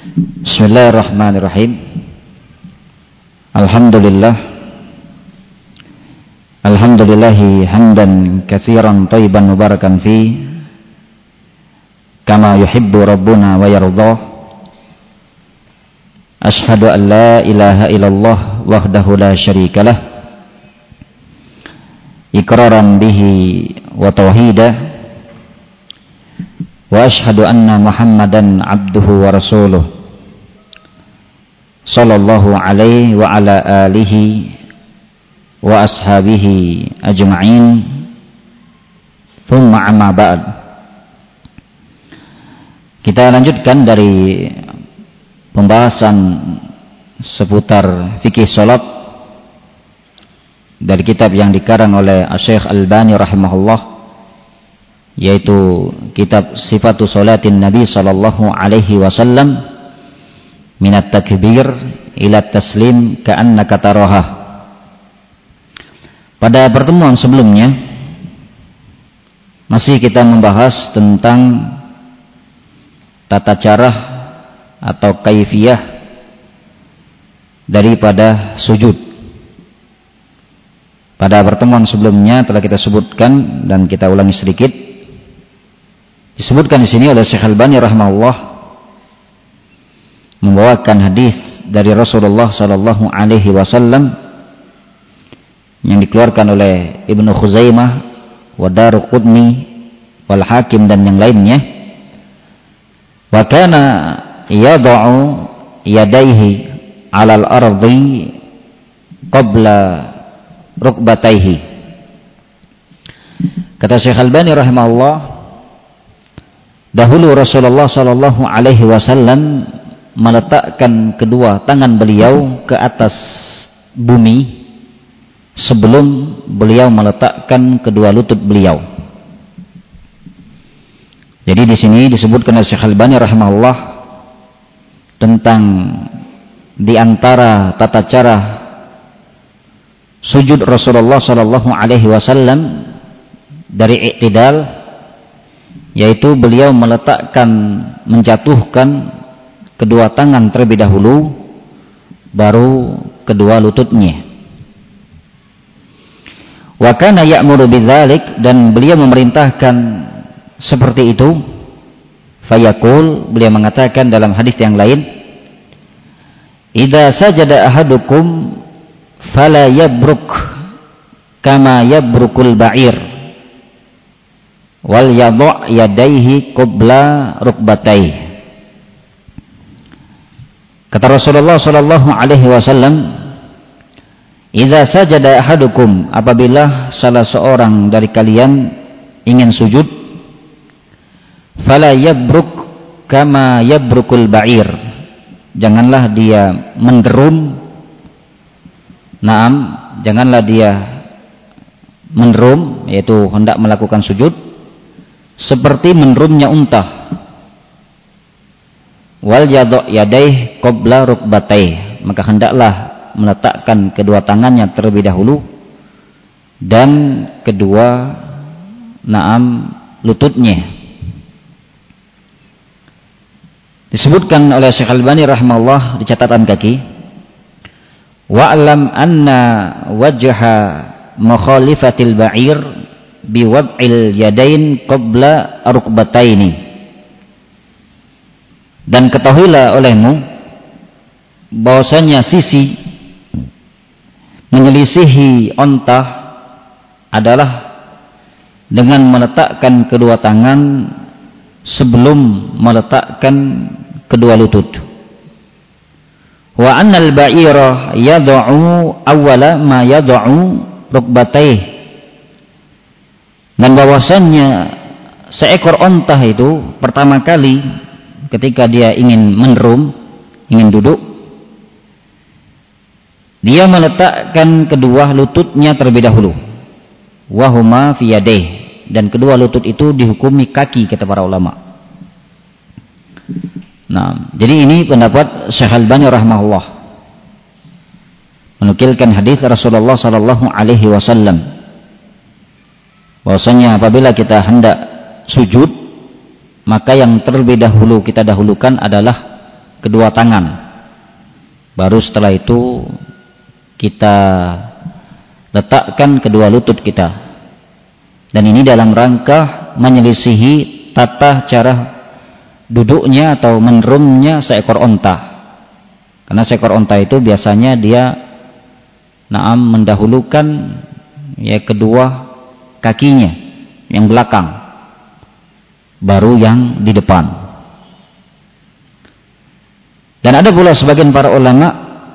Bismillahirrahmanirrahim. Alhamdulillahi hamdan katsiran thayyiban mubarakan fi kama yuhibbu rabbuna wa yardah. Ashhadu an la ilaha illallah wahdahu la syarikalah iqraran bihi wa tauhida, wa ashhadu anna Muhammadan abduhu wa rasuluh sallallahu alaihi wa ala alihi wa ashabihi ajma'in. Thumma amma ba'd. Kita lanjutkan dari pembahasan seputar fikih salat dari kitab yang dikarang oleh Syekh Albani rahimahullah, yaitu kitab Sifatu Salatin Nabi sallallahu alaihi wasallam minat takbir ila taslim ka'annaka taraha. Pada pertemuan sebelumnya masih kita membahas tentang tata cara atau kaifiyah daripada sujud. Pada pertemuan sebelumnya telah kita sebutkan dan kita ulangi sedikit. Disebutkan di sini oleh Syekh Albani rahimahullah membawakan hadis dari Rasulullah sallallahu alaihi wasallam yang dikeluarkan oleh Ibnu Khuzaimah wa Daruqutni wal Hakim dan yang lainnya. Wa kana yad'u yadayhi 'alal ardi qabla rukbatayhi. Kata Syekh Albani rahimahullah, dahulu Rasulullah sallallahu alaihi wasallam meletakkan kedua tangan beliau ke atas bumi sebelum beliau meletakkan kedua lutut beliau. Jadi di sini disebutkan oleh Syekh Albani rahimahullah tentang di antara tata cara sujud Rasulullah sallallahu alaihi wasallam dari i'tidal, yaitu beliau menjatuhkan kedua tangan terlebih dahulu, baru kedua lututnya. Wa kana ya'muru bidzalik, dan beliau memerintahkan seperti itu. Fayaqul, beliau mengatakan dalam hadis yang lain, idza sajada ahadukum fala yabruk kama yabrukul ba'ir wal yadha' yadayhi qabla rukbatayhi. Kata Rasulullah sallallahu alaihi wasallam, idza sajada ahadukum, apabila salah seorang dari kalian ingin sujud, fala yabruk kama yabrukul ba'ir, janganlah dia menderum. Janganlah dia menderum, yaitu hendak melakukan sujud seperti menderumnya unta. Wal yadha' yadaih qabla rukbatayh, maka hendaklah meletakkan kedua tangannya terlebih dahulu dan kedua lututnya. Disebutkan oleh Syekh Albani rahimahullah di catatan kaki, wa'lam anna wajha mukhalifatil ba'ir biwad'il yadain qabla rukbataini. Dan ketahuilah olehmu bahwasanya sisi menyelisihi onta adalah dengan meletakkan kedua tangan sebelum meletakkan kedua lutut. Wa annal ba'ira yad'u awwala ma yad'u rukbatayh, dan bahwasanya seekor onta itu pertama kali ketika dia ingin menderum, ingin duduk, dia meletakkan kedua lututnya terlebih dahulu. Wahuma fi yadayh, dan kedua lutut itu dihukumi kaki kata para ulama. Jadi ini pendapat Syekh Albani rahimahullah menukilkan hadis Rasulullah sallallahu alaihi wasallam bahwasanya apabila kita hendak sujud, maka yang terlebih dahulu kita dahulukan adalah kedua tangan. Baru setelah itu kita letakkan kedua lutut kita. Dan ini dalam rangka menyelisihi tata cara duduknya atau menurunnya seekor onta. Karena seekor onta itu biasanya dia mendahulukan ya kedua kakinya yang belakang, baru yang di depan. Dan ada pula sebagian para ulama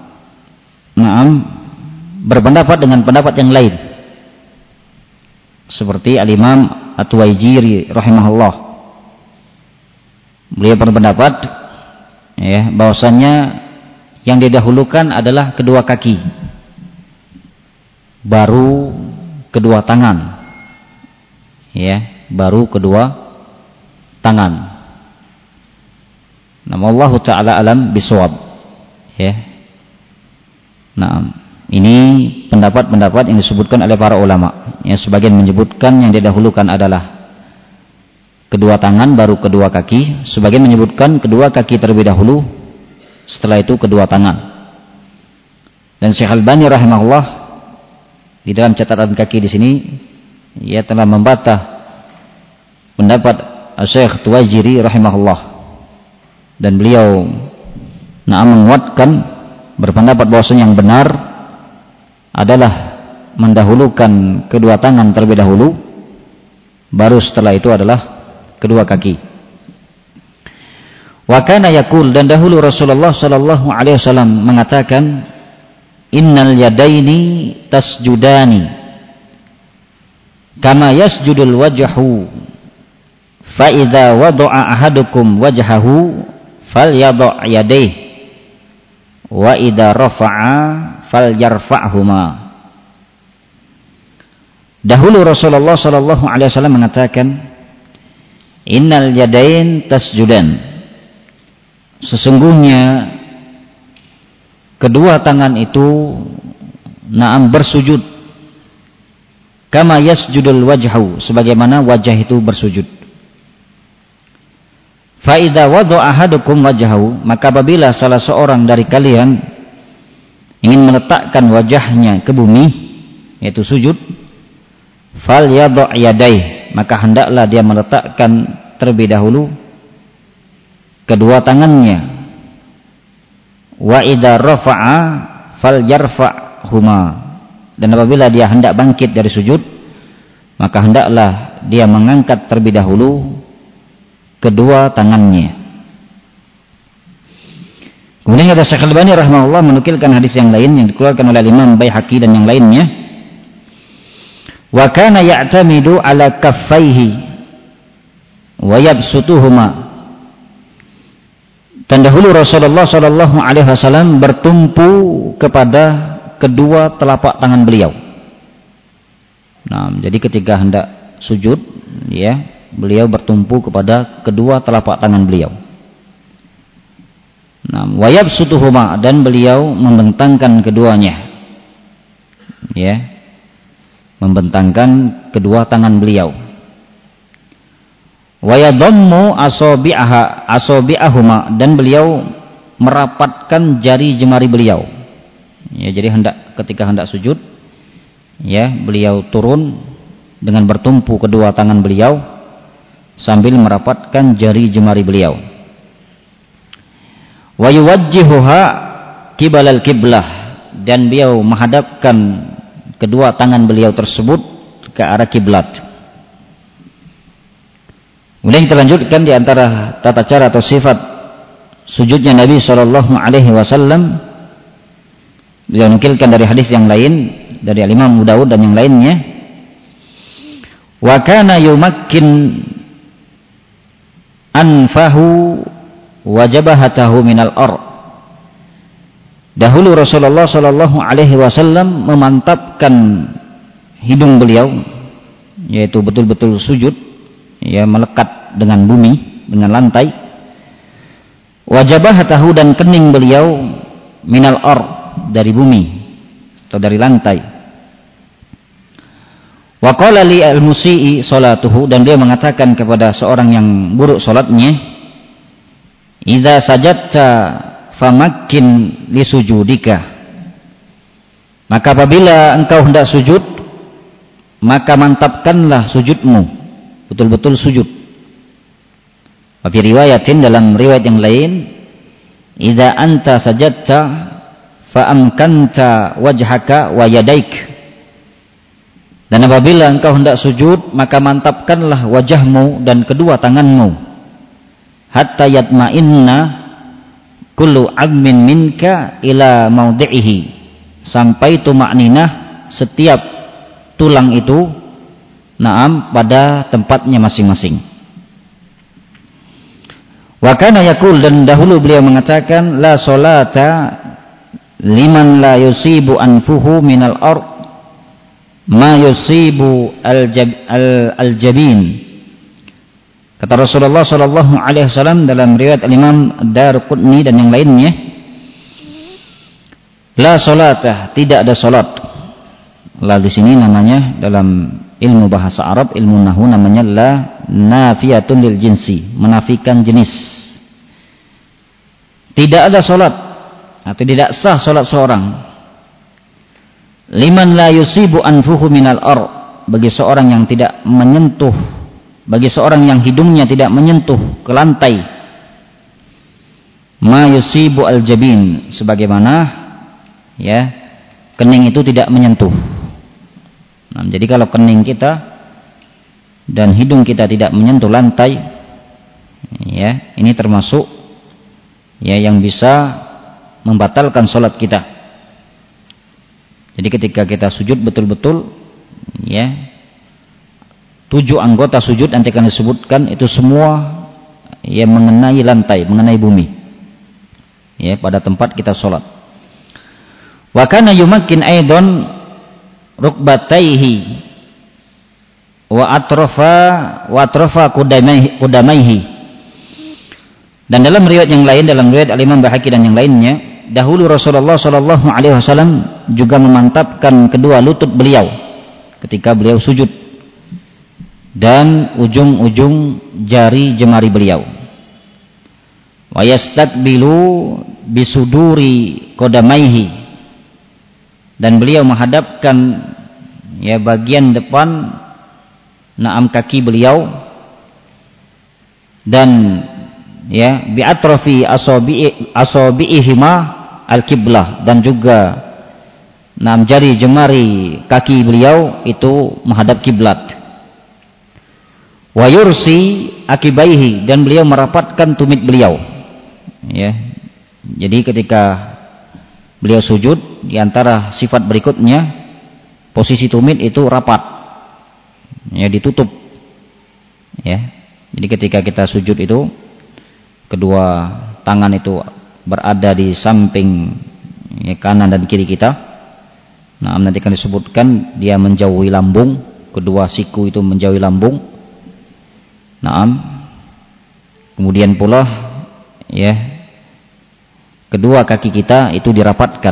berpendapat dengan pendapat yang lain, seperti Al-Imam At-Tuwaijiri rahimahullah. Beliau berpendapat ya bahwasanya yang didahulukan adalah kedua kaki, baru kedua tangan, ya, baru kedua tangan. Nama Allah Ta'ala alam bisawab, ya. Nah, ini pendapat-pendapat yang disebutkan oleh para ulama. Ya, sebagian menyebutkan yang didahulukan adalah kedua tangan, baru kedua kaki. Sebagian menyebutkan kedua kaki terlebih dahulu, setelah itu kedua tangan. Dan Syekh Al-Albani rahimahullah di dalam catatan kaki di sini, ia telah membantah pendapat Syekh Tuwaijiri rahimahullah. Dan beliau menguatkan, berpendapat bahwasanya yang benar adalah mendahulukan kedua tangan terlebih dahulu, baru setelah itu adalah kedua kaki. Wa kana yaqul, dan dahulu Rasulullah sallallahu alaihi wasallam mengatakan, innal yadaini tasjudani kama yasjudul wajhu fa idza wada'a ahadukum wajhahu falyadha' yadayhi wa idza rafa'a falyarfa'huma. Dahulu Rasulullah sallallahu alaihi wasallam mengatakan, innal yadain tasjudan, sesungguhnya kedua tangan itu bersujud, kama yasjudul wajhu, sebagaimana wajah itu bersujud. Fa idza wada'a ahadukum wajhahu, maka apabila salah seorang dari kalian ingin meletakkan wajahnya ke bumi, yaitu sujud, falyadha' yadayhi, maka hendaklah dia meletakkan terlebih dahulu kedua tangannya. Wa idza rafa'a falyarfa'huma, dan apabila dia hendak bangkit dari sujud, maka hendaklah dia mengangkat terlebih dahulu kedua tangannya. Kemudian ada Syekh Al-Albani rahimahullah menukilkan hadis yang lain yang dikeluarkan oleh Imam Baihaqi dan yang lainnya. Wa kana ya'tamidu ala kaffaihi wa yabsutuhuma, dan dahulu Rasulullah sallallahu alaihi wasallam bertumpu kepada kedua telapak tangan beliau. Nah, jadi ketika hendak sujud, ya, beliau bertumpu kepada kedua telapak tangan beliau. Nah, wa yabsutuhuma, dan beliau membentangkan keduanya, ya, membentangkan kedua tangan beliau. Wa yadhammu asabi'ahuma, dan beliau merapatkan jari jemari beliau. Ya, jadi ketika hendak sujud, ya, beliau turun dengan bertumpu kedua tangan beliau sambil merapatkan jari jemari beliau. Wa yuwajjihuha qibalal qiblah, dan beliau menghadapkan kedua tangan beliau tersebut ke arah kiblat. Kemudian kita lanjutkan di antara tata cara atau sifat sujudnya Nabi sallallahu alaihi wasallam. Beliau nukilkan dari hadis yang lain dari Imam Abu Dawud dan yang lainnya. Wa kana yumakkin anfahu wa jabahatahu minal ard. Dahulu Rasulullah sallallahu alaihi wasallam memantapkan hidung beliau, yaitu betul-betul sujud, ya, melekat dengan bumi, dengan lantai. Wa jabahatahu, dan kening beliau minal ard, dari bumi atau dari lantai. Wa qala li al-musii salatuhu, dan dia mengatakan kepada seorang yang buruk salatnya, idza sajadta famakkin li sujudika, maka apabila engkau hendak sujud, maka mantapkanlah sujudmu, betul-betul sujud. Wa fi riwayatin, dalam riwayat yang lain, idza anta sajadta fa amkanta wajhaka wa yadaik, dan apabila engkau hendak sujud, maka mantapkanlah wajahmu dan kedua tanganmu, hatta yatma'inna kullu 'azmin minka ila mawdi'ihi, sampai tuma'ninah setiap tulang itu pada tempatnya masing-masing. Wa kana yaqul, dan dahulu beliau mengatakan, la salata liman la yusibu anfuhu minal ard ma yusibu al-jabin. Kata Rasulullah sallallahu alaihi wasallam dalam riwayat Imam Ad-Darqutni dan yang lainnya, la salata, tidak ada salat. La di sini namanya dalam ilmu bahasa Arab, ilmu nahwu, namanya la nafiyatun lil jinsi, menafikan jenis. Tidak ada salat atau tidak sah salat seorang, liman la yusibu anfuhu minal ar, bagi seorang yang tidak menyentuh, bagi seorang yang hidungnya tidak menyentuh ke lantai, ma yusibu al jabin, sebagaimana ya kening itu tidak menyentuh. Nah, jadi kalau kening kita dan hidung kita tidak menyentuh lantai, ya ini termasuk ya yang bisa membatalkan salat kita. Jadi ketika kita sujud betul-betul, ya 7 anggota sujud nanti akan disebutkan, itu semua yang mengenai lantai, mengenai bumi, ya pada tempat kita salat. Wa kana yumakkin aidan rukbataihi wa atrafa qudamaihi. Dan dalam riwayat yang lain, dalam riwayat Al-Imam Bahaki dan yang lainnya, dahulu Rasulullah sallallahu alaihi wasallam juga memantapkan kedua lutut beliau ketika beliau sujud dan ujung-ujung jari jemari beliau. Wa yastaqbilu bisuduri qadamaihi, dan beliau menghadapkan ya bagian depan kaki beliau, dan ya bi atrafi asabi'ihima al-qiblah, dan juga jari jemari kaki beliau itu menghadap kiblat. Wa yursi akibaihi, dan beliau merapatkan tumit beliau, ya. Jadi ketika beliau sujud, di antara sifat berikutnya, posisi tumit itu rapat, ya ditutup, ya. Jadi ketika kita sujud itu, kedua tangan itu berada di samping ya, kanan dan kiri kita. Nah, nanti akan disebutkan dia menjauhi lambung, kedua siku itu menjauhi lambung. Nah, kemudian pula ya kedua kaki kita itu dirapatkan.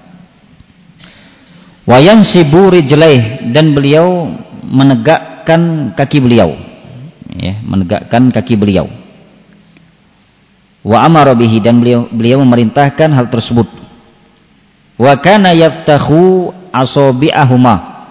Wa yansibu rijlaih, dan beliau menegakkan kaki beliau, ya, menegakkan kaki beliau. Wa amara bihi, dan beliau memerintahkan hal tersebut. Wa kana yaftahu asabi'ahuma,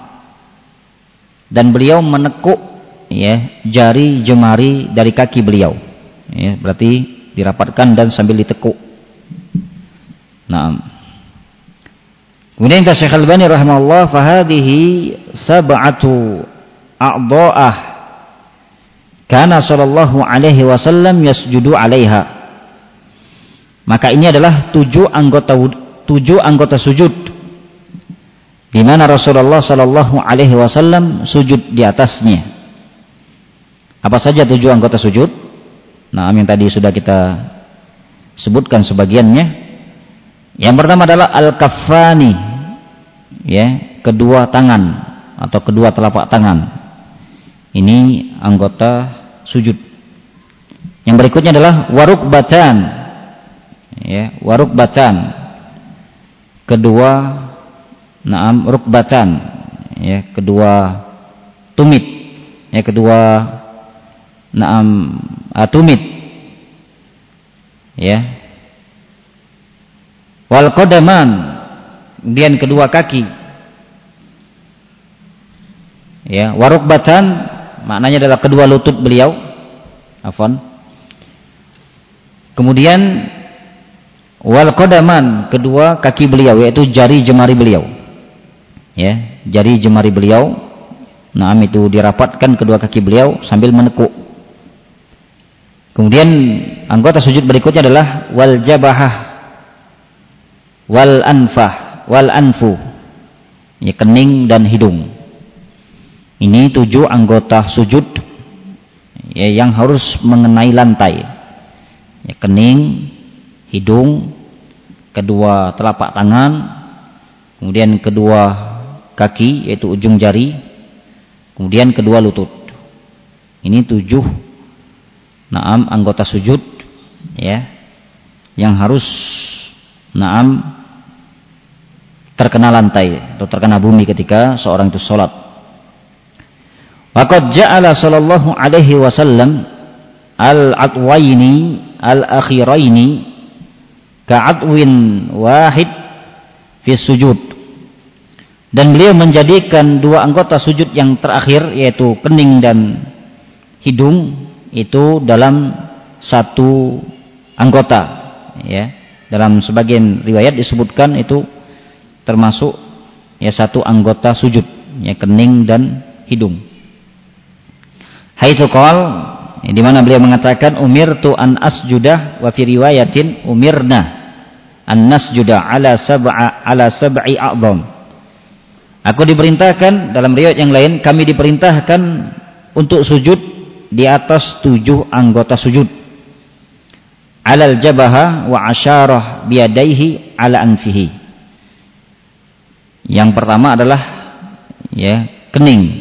dan beliau menekuk ya jari jemari dari kaki beliau, ya, berarti dirapatkan dan sambil ditekuk. Nah, kemudian kata Syekh Al-Albani rahimahullah, fahadihi sab'atu a'dha'ah kana sallallahu alaihi wasallam yasjudu 'alaiha. Maka ini adalah 7 anggota sujud di mana Rasulullah sallallahu alaihi wasallam sujud di atasnya. Apa saja 7 anggota sujud? Nah, yang tadi sudah kita sebutkan sebagiannya. Yang pertama adalah al-kaffani, ya, kedua tangan atau kedua telapak tangan. Ini anggota sujud. Yang berikutnya adalah warukbatan, ya, warukbatan, kedua rukbatan, ya, kedua tumit, ya, kedua tumit. Ya. Wal qadaman, kemudian kedua kaki. Ya, warukbatan maknanya adalah kedua lutut beliau. Afwan. Kemudian wal qadaman, kedua kaki beliau, yaitu jari jemari beliau. Ya, jari jemari beliau. Naam, itu dirapatkan kedua kaki beliau sambil menekuk. Kemudian anggota sujud berikutnya adalah wal jabahah, wal anfah, wal anfu. Ya, kening dan hidung. Ini 7 anggota sujud ya, yang harus mengenai lantai. Ya, kening, hidung, kedua telapak tangan, kemudian kedua kaki yaitu ujung jari, kemudian kedua lutut. Ini 7 anggota sujud ya, yang harus terkena lantai atau terkena bumi ketika seorang itu sholat. Waqad ja'ala sallallahu alaihi wasallam al-atwaini al-akhiraini ka'atwin wahid fi sujud. Dan beliau menjadikan 2 anggota sujud yang terakhir yaitu kening dan hidung itu dalam satu anggota ya. Dalam sebagian riwayat disebutkan itu termasuk ya satu anggota sujud ya, kening dan hidung. Haitsu qala, di mana beliau mengatakan umirtu an asjuda, wa fi riwayatin umirna an nasjuda ala sab'i a'dham. Aku diperintahkan, dalam riwayat yang lain kami diperintahkan untuk sujud di atas 7 anggota sujud. Alal jabaha wa asyarah biyadaihi ala anfihi. Yang pertama adalah ya kening.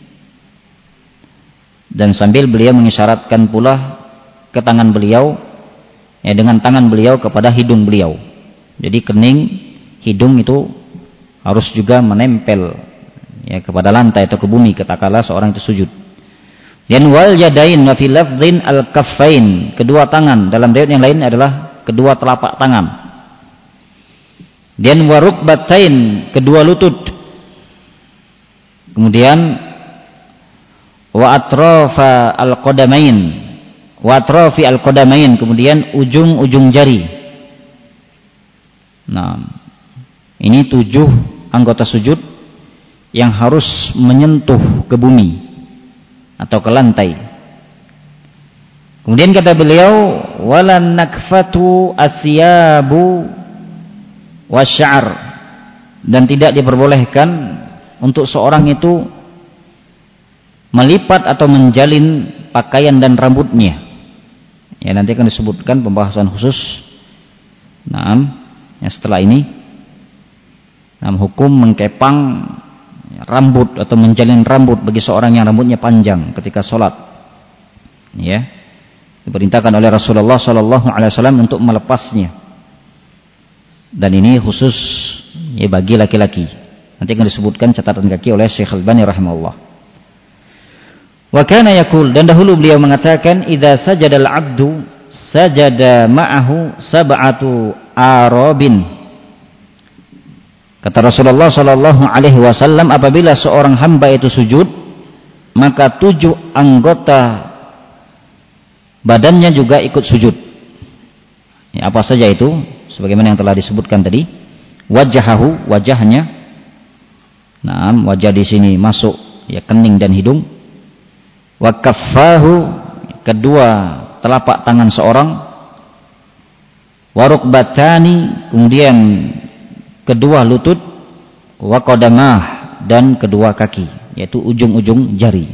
Dan sambil beliau mengisyaratkan pula ke tangan beliau ya, dengan tangan beliau kepada hidung beliau. Jadi kening, hidung itu harus juga menempel ya kepada lantai atau ke bumi ketakala seorang itu sujud. Dan wal yadain wa fi lafdhin al kaffain, kedua tangan, dalam riwayat yang lain adalah kedua telapak tangan. Dan warukbatain, kedua lutut. Kemudian wa atrafa al-qadamain, wa atrafi al-qadamain, kemudian ujung-ujung jari. Nah, ini 7 anggota sujud yang harus menyentuh ke bumi atau ke lantai. Kemudian kata beliau walan nakfatu asyabu wasy'ar, dan tidak diperbolehkan untuk seorang itu melipat atau menjalin pakaian dan rambutnya. Ya, nanti akan disebutkan pembahasan khusus. Ya, setelah ini, hukum mengkepang rambut atau menjalin rambut bagi seorang yang rambutnya panjang ketika sholat. Ya, diperintahkan oleh Rasulullah Sallallahu Alaihi Wasallam untuk melepasnya. Dan ini khusus ya bagi laki-laki. Nanti akan disebutkan catatan kaki oleh Syekh Al-Albani rahimahullah. Wa kana yaqul, dan dahulu beliau mengatakan idza sajadal abdu sajada ma'ahu sab'atu arabin. Kata Rasulullah sallallahu alaihi wasallam, apabila seorang hamba itu sujud, maka 7 anggota badannya juga ikut sujud. Ya, apa saja itu? Sebagaimana yang telah disebutkan tadi. Wajahahu, wajahnya. Wajah di sini masuk ya kening dan hidung. Wa kaffahu, kedua telapak tangan seorang. Wa rukbatani, kemudian kedua lutut. Wa qadamah, dan kedua kaki, yaitu ujung-ujung jari.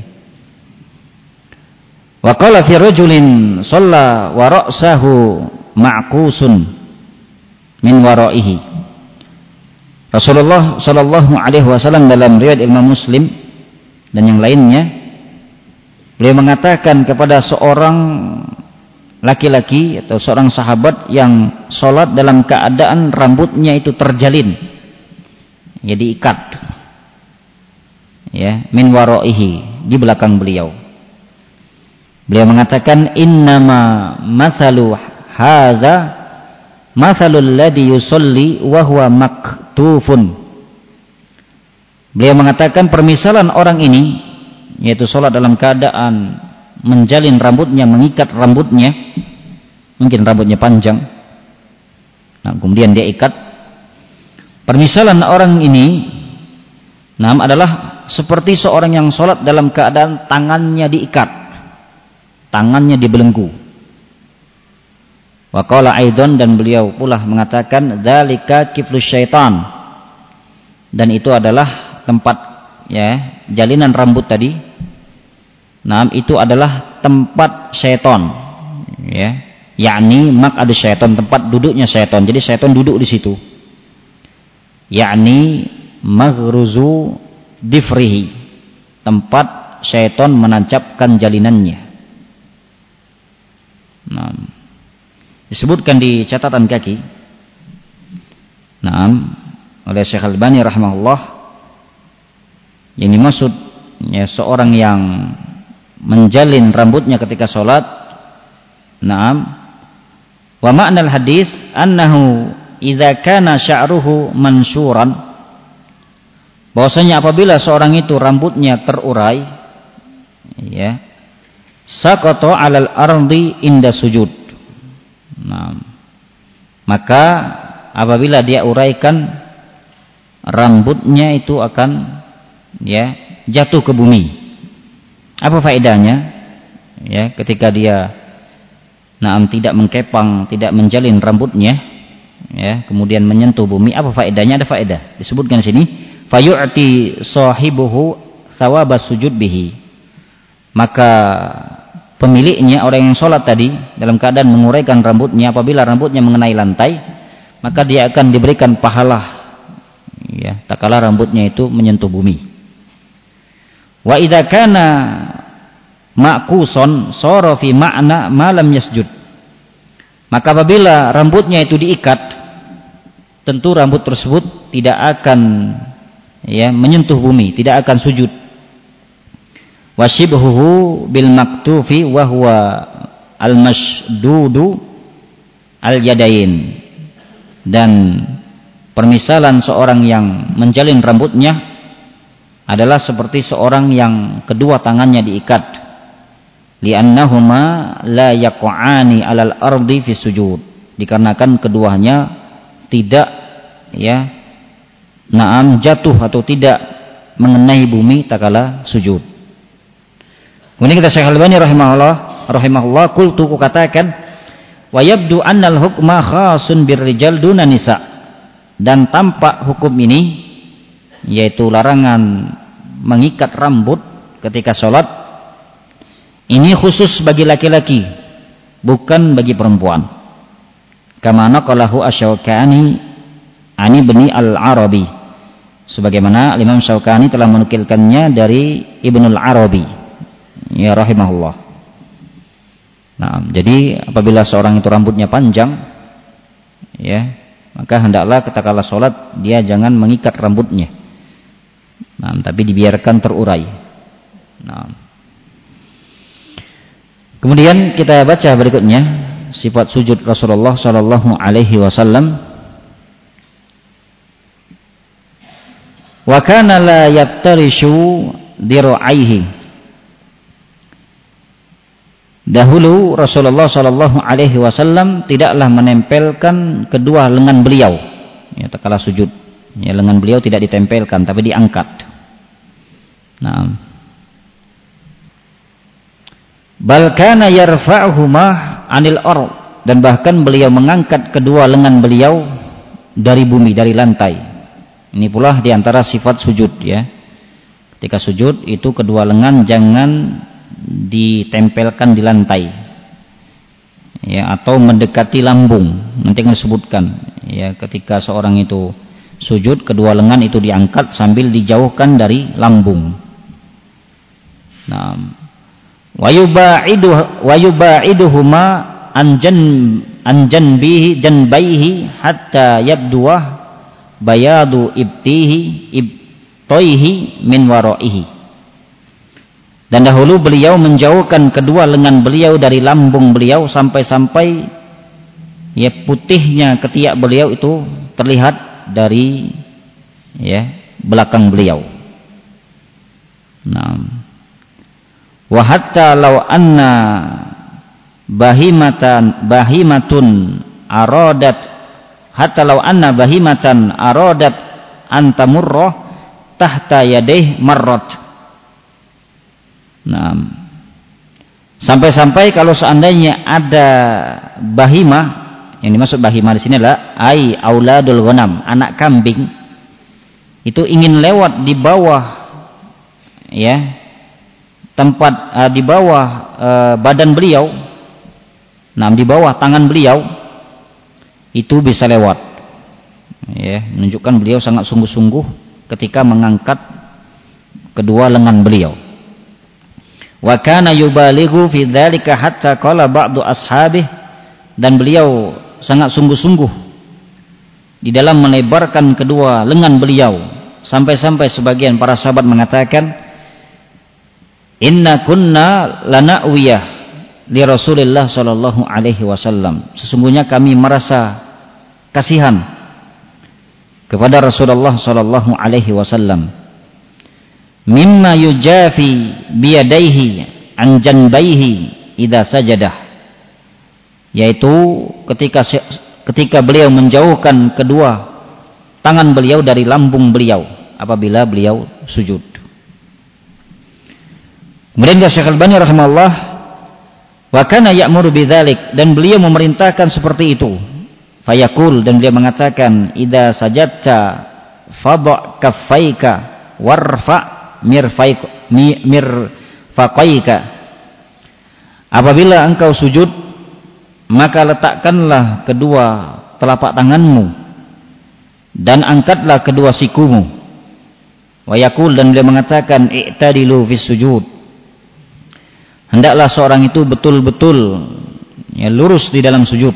Wa qala fi rajulin shalla wa ra'sahu ma'qusun min wara'ihi. Rasulullah sallallahu alaihi wasallam dalam riwayat Imam Muslim dan yang lainnya, beliau mengatakan kepada seorang laki-laki atau seorang sahabat yang sholat dalam keadaan rambutnya itu terjalin, ya diikat, ya min waraihi, di belakang beliau. Beliau mengatakan innama masalu hadza mathalul ladzi yusalli wa huwa maktufun. Beliau mengatakan permisalan orang ini, yaitu salat dalam keadaan menjalin rambutnya, mengikat rambutnya, mungkin rambutnya panjang, nah kemudian dia ikat. Permisalan orang ini adalah seperti seorang yang sholat dalam keadaan tangannya diikat, tangannya dibelenggu. Wa qala aidan, dan beliau pula mengatakan dzalika kiflus syaitan, dan itu adalah tempat jalinan rambut tadi. Itu adalah tempat syaitan, yakni maq'ad syaitan, tempat duduknya syaitan. Jadi syaitan duduk di situ. Yakni maghruzu difrihi, tempat syaitan menancapkan jalinannya. Disebutkan di catatan kaki oleh Syekh Al-Albani rahimahullah, yang dimaksud seorang yang menjalin rambutnya ketika sholat. Wa ma'nal hadis annahu idza kana sya'ruhu mansyuran, bahwasanya apabila seorang itu rambutnya terurai, saqata 'alal ardi inda sujud. Maka apabila dia uraikan, rambutnya itu akan jatuh ke bumi. Apa faedahnya? Ketika dia tidak mengkepang, tidak menjalin rambutnya, kemudian menyentuh bumi, apa faedahnya? Ada faedah. Disebutkan sini, fayu'ti sahibuhu thawabas sujud bihi. Maka pemiliknya, orang yang sholat tadi dalam keadaan menguraikan rambutnya, apabila rambutnya mengenai lantai, maka dia akan diberikan pahala tak kala rambutnya itu menyentuh bumi. Wa idza kana ma'kuson sara fi ma'na ma lam yasjud. Maka apabila rambutnya itu diikat, tentu rambut tersebut tidak akan menyentuh bumi, tidak akan sujud. Washibhuhu bil maktufi wa huwa al mashdudu al yadain. Dan permisalan seorang yang menjalin rambutnya adalah seperti seorang yang kedua tangannya diikat. Li'annahuma la yaqa'ani 'alal ardi fi sujud. Dikarenakan keduanya tidak jatuh atau tidak mengenai bumi tatkala sujud. Kemudian kita Syekh Al-Albani rahimahullah qultu, katakan wa yabdu annal hukma khasun birrijal duna nisa. Dan tampak hukum ini, yaitu larangan mengikat rambut ketika sholat, ini khusus bagi laki-laki, bukan bagi perempuan. Kama naqalahu Asy-Syaukani ani Ibni Al-Arabi, sebagaimana Imam Syaukani telah menukilkannya dari Ibnul Arabi rahimahullah. Jadi apabila seorang itu rambutnya panjang, maka hendaklah ketika sholat dia jangan mengikat rambutnya, tapi dibiarkan terurai. Kemudian kita baca berikutnya sifat sujud Rasulullah sallallahu alaihi wasallam. Wa kana la yaftarishu dira'aihi. Dahulu Rasulullah sallallahu alaihi wasallam tidaklah menempelkan kedua lengan beliau tatkala sujud. Lengan beliau tidak ditempelkan tapi diangkat. Bal kana yarfa'uhuma 'anil ard, dan bahkan beliau mengangkat kedua lengan beliau dari bumi, dari lantai. Ini pula diantara sifat sujud Ketika sujud itu kedua lengan jangan ditempelkan di lantai atau mendekati lambung. Nanti akan disebutkan ketika seorang itu sujud kedua lengan itu diangkat sambil dijauhkan dari lambung. Wa yuba'iduhuma an janbaihi hatta yabduwa bayadu ibtoihi min waraihi. Dan dahulu beliau menjauhkan kedua lengan beliau dari lambung beliau sampai-sampai ya putihnya ketiak beliau itu terlihat dari ya belakang beliau. Nah, wa hatta law anna bahimatun aradat hatta law anna bahimatan aradat antamurrah tahta yadayh marrat. Nah, sampai-sampai kalau seandainya ada bahimah, yang dimaksud bahimah di sini adalah ai auladul ghanam, anak kambing, itu ingin lewat di bawah ya tempat di bawah badan beliau, nah di bawah tangan beliau, itu bisa lewat ya, menunjukkan beliau sangat sungguh-sungguh ketika mengangkat kedua lengan beliau. Wa kana yubalighu fi dzalika hatta qala ba'du ashabih, dan beliau sangat sungguh-sungguh di dalam melebarkan kedua lengan beliau, sampai-sampai sebagian para sahabat mengatakan, inna kunna lana'wiyah li Rasulillah sallallahu alaihi wasallam, sesungguhnya kami merasa kasihan kepada Rasulullah sallallahu alaihi wasallam, mimma yujafi biyadaihi an janbaihi idza sajadah, yaitu ketika beliau menjauhkan kedua tangan beliau dari lambung beliau apabila beliau sujud. Kemudian Syekh Al-Albani rahimahullah, wa kana ya'muru bidzalik, dan beliau memerintahkan seperti itu. Fayaqul, dan beliau mengatakan, idza sajadta fadha kaffaika warfa mirfaqaika, apabila engkau sujud maka letakkanlah kedua telapak tanganmu dan angkatlah kedua sikumu. Wa yaqul, dan beliau mengatakan, i'tadilu fis sujud, hendaklah seorang itu betul-betul ya lurus di dalam sujud.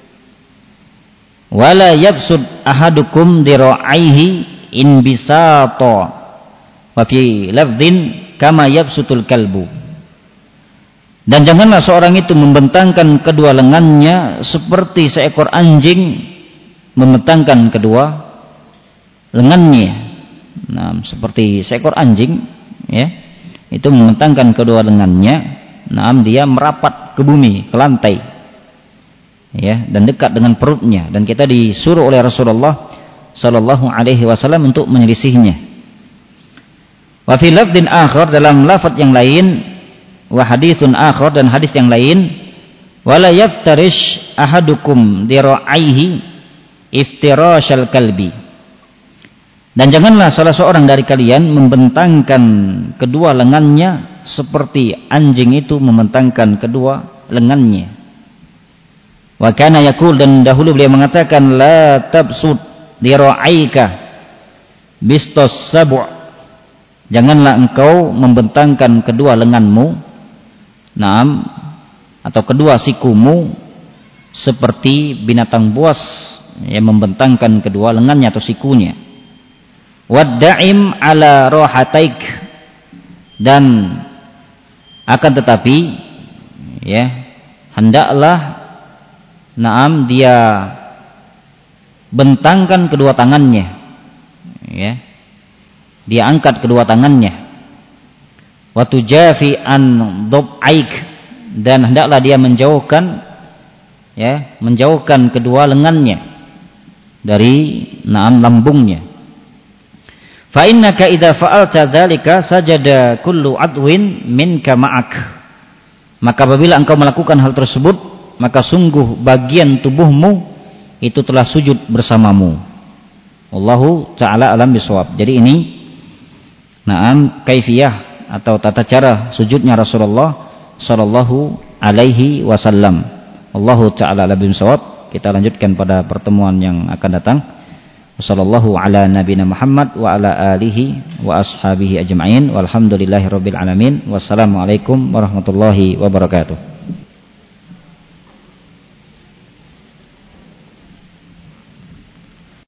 Wala yabsud ahadukum dira'aihi in bisata, wa fi lafdhin kama yabsutul kalbu, dan janganlah seorang itu membentangkan kedua lengannya seperti seekor anjing membentangkan kedua lengannya. Nah, seperti seekor anjing ya, itu membentangkan kedua lengannya, nah dia merapat ke bumi, ke lantai ya, dan dekat dengan perutnya, dan kita disuruh oleh Rasulullah sallallahu alaihi wasallam untuk menyelisihnya. Wa fi lafdin akhar, dalam lafaz yang lain, wa haditsun akhar, dan hadis yang lain, wala yaftarish ahadukum dira'aihi iftirashal kalbi, dan janganlah salah seorang dari kalian membentangkan kedua lengannya seperti anjing itu membentangkan kedua lengannya. Wa kana yaqul, dan dahulu beliau mengatakan, la tabsud dira'aika bistos sabu', janganlah engkau membentangkan kedua lenganmu, naam, atau kedua sikumu seperti binatang buas yang membentangkan kedua lengannya atau sikunya. Wadda'im ala rohataik, dan akan tetapi ya hendaklah naam dia bentangkan kedua tangannya ya, dia angkat kedua tangannya. Wa tujafi an dhub'aik, dan hendaklah dia menjauhkan kedua lengannya dari naam lambungnya. Fa innaka idza fa'alta dzalika sajada kullu adwin minka ma'ak, maka apabila engkau melakukan hal tersebut, maka sungguh bagian tubuhmu itu telah sujud bersamamu. Wallahu ta'ala alam bisawab. Jadi ini naam kaifiyah atau tata cara sujudnya Rasulullah sallallahu alaihi wasallam. Wallahu ta'ala alam bisawab. Kita lanjutkan pada pertemuan yang akan datang. Wassallallahu ala nabiyina Muhammad wa ala alihi wa ashabihi ajma'in. Walhamdulillahirabbil alamin. Wassalamualaikum warahmatullahi wabarakatuh.